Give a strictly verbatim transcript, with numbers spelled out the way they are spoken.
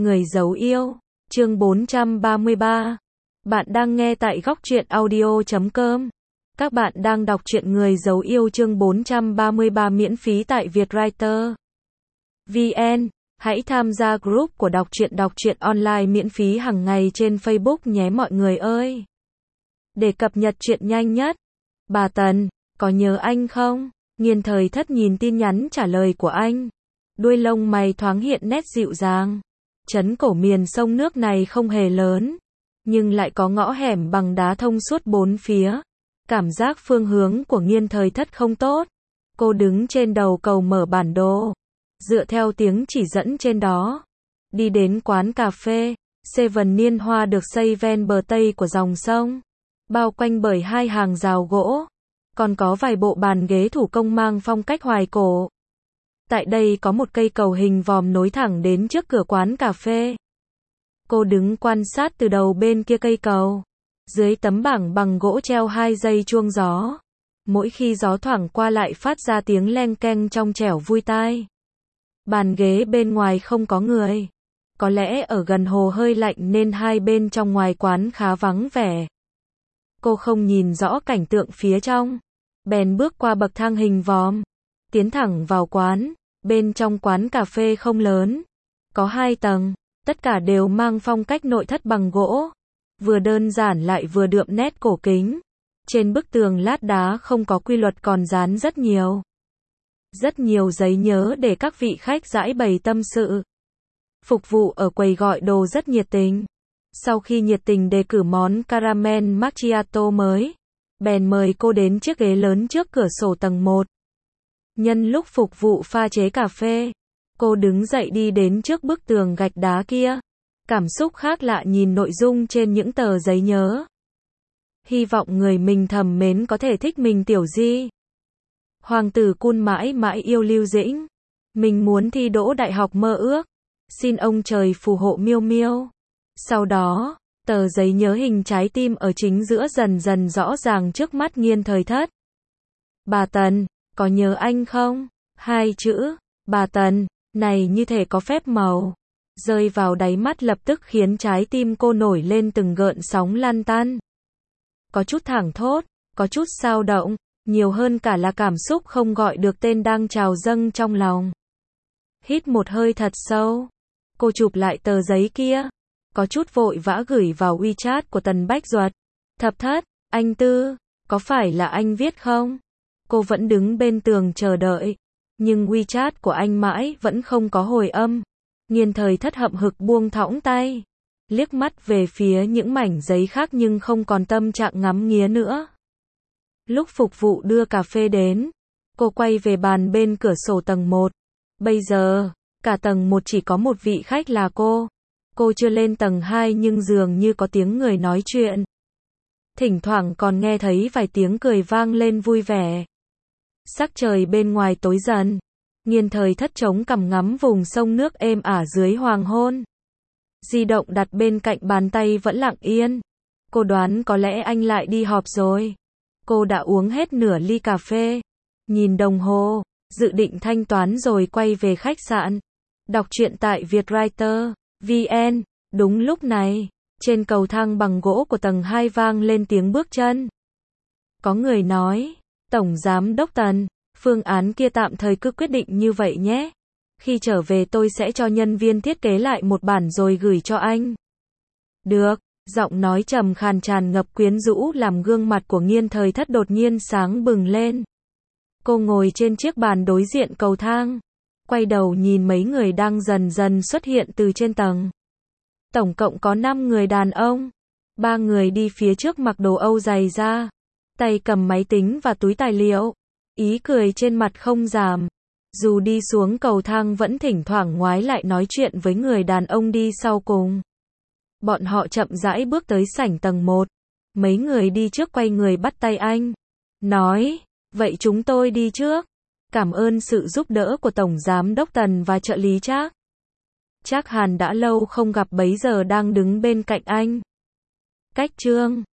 Người giấu yêu, chương bốn trăm ba mươi ba. Bạn đang nghe tại góc truyện audio chấm com. Các bạn đang đọc truyện Người giấu yêu chương bốn trăm ba mươi ba miễn phí tại Vietwriter. vê en. Hãy tham gia group của đọc truyện đọc truyện online miễn phí hàng ngày trên Facebook nhé mọi người ơi. Để cập nhật truyện nhanh nhất. Bà Tần, có nhớ anh không? Nghiên Thời Thất nhìn tin nhắn trả lời của anh. Đuôi lông mày thoáng hiện nét dịu dàng. Trấn cổ miền sông nước này không hề lớn, nhưng lại có ngõ hẻm bằng đá thông suốt bốn phía. Cảm giác phương hướng của Nghiên Thời Thất không tốt. Cô đứng trên đầu cầu mở bản đồ, dựa theo tiếng chỉ dẫn trên đó, đi đến quán cà phê Seven Niên Hoa được xây ven bờ tây của dòng sông, bao quanh bởi hai hàng rào gỗ, còn có vài bộ bàn ghế thủ công mang phong cách hoài cổ. Tại đây có một cây cầu hình vòm nối thẳng đến trước cửa quán cà phê. Cô đứng quan sát từ đầu bên kia cây cầu. Dưới tấm bảng bằng gỗ treo hai dây chuông gió. Mỗi khi gió thoảng qua lại phát ra tiếng leng keng trong trẻo vui tai. Bàn ghế bên ngoài không có người. Có lẽ ở gần hồ hơi lạnh nên hai bên trong ngoài quán khá vắng vẻ. Cô không nhìn rõ cảnh tượng phía trong. Bèn bước qua bậc thang hình vòm, tiến thẳng vào quán. Bên trong quán cà phê không lớn, có hai tầng, tất cả đều mang phong cách nội thất bằng gỗ, vừa đơn giản lại vừa đượm nét cổ kính. Trên bức tường lát đá không có quy luật còn dán rất nhiều. Rất nhiều giấy nhớ để các vị khách giãi bày tâm sự. Phục vụ ở quầy gọi đồ rất nhiệt tình. Sau khi nhiệt tình đề cử món caramel macchiato mới, bèn mời cô đến chiếc ghế lớn trước cửa sổ tầng một. Nhân lúc phục vụ pha chế cà phê, cô đứng dậy đi đến trước bức tường gạch đá kia. Cảm xúc khác lạ nhìn nội dung trên những tờ giấy nhớ. Hy vọng người mình thầm mến có thể thích mình tiểu di. Hoàng tử Kun mãi mãi yêu Lưu Dĩnh. Mình muốn thi đỗ đại học mơ ước. Xin ông trời phù hộ Miêu Miêu. Sau đó, tờ giấy nhớ hình trái tim ở chính giữa dần dần rõ ràng trước mắt Nghiên Thời Thất. Bà Tần, có nhớ anh không? Hai chữ, bà Tần, này như thể có phép màu. Rơi vào đáy mắt lập tức khiến trái tim cô nổi lên từng gợn sóng lăn tăn. Có chút thảng thốt, có chút xao động, nhiều hơn cả là cảm xúc không gọi được tên đang trào dâng trong lòng. Hít một hơi thật sâu. Cô chụp lại tờ giấy kia. Có chút vội vã gửi vào WeChat của Tần Bách Duật. Thập Thất, anh Tư, có phải là anh viết không? Cô vẫn đứng bên tường chờ đợi, nhưng WeChat của anh mãi vẫn không có hồi âm. Nghiên Thời Thất hậm hực buông thõng tay, liếc mắt về phía những mảnh giấy khác nhưng không còn tâm trạng ngắm nghía nữa. Lúc phục vụ đưa cà phê đến, cô quay về bàn bên cửa sổ tầng một. Bây giờ, cả tầng một chỉ có một vị khách là cô. Cô chưa lên tầng hai nhưng dường như có tiếng người nói chuyện. Thỉnh thoảng còn nghe thấy vài tiếng cười vang lên vui vẻ. Sắc trời bên ngoài tối dần. Nghiên Thời Thất chống cằm ngắm vùng sông nước êm ả dưới hoàng hôn. Di động đặt bên cạnh bàn tay vẫn lặng yên. Cô đoán có lẽ anh lại đi họp rồi. Cô đã uống hết nửa ly cà phê. Nhìn đồng hồ, dự định thanh toán rồi quay về khách sạn. Đọc truyện tại Vietwriter. vê en. Đúng lúc này, trên cầu thang bằng gỗ của tầng hai vang lên tiếng bước chân. Có người nói, Tổng Giám Đốc Tần, phương án kia tạm thời cứ quyết định như vậy nhé. Khi trở về tôi sẽ cho nhân viên thiết kế lại một bản rồi gửi cho anh. Được, giọng nói trầm khàn tràn ngập quyến rũ làm gương mặt của Nghiên Thời Thất đột nhiên sáng bừng lên. Cô ngồi trên chiếc bàn đối diện cầu thang, quay đầu nhìn mấy người đang dần dần xuất hiện từ trên tầng. Tổng cộng có năm người đàn ông. Ba người đi phía trước mặc đồ Âu dày da, tay cầm máy tính và túi tài liệu. Ý cười trên mặt không giảm. Dù đi xuống cầu thang vẫn thỉnh thoảng ngoái lại nói chuyện với người đàn ông đi sau cùng. Bọn họ chậm rãi bước tới sảnh tầng một. Mấy người đi trước quay người bắt tay anh. Nói, vậy chúng tôi đi trước. Cảm ơn sự giúp đỡ của Tổng Giám Đốc Tần và trợ lý Trác. Trác Hàn đã lâu không gặp bấy giờ đang đứng bên cạnh anh. Cách Trương,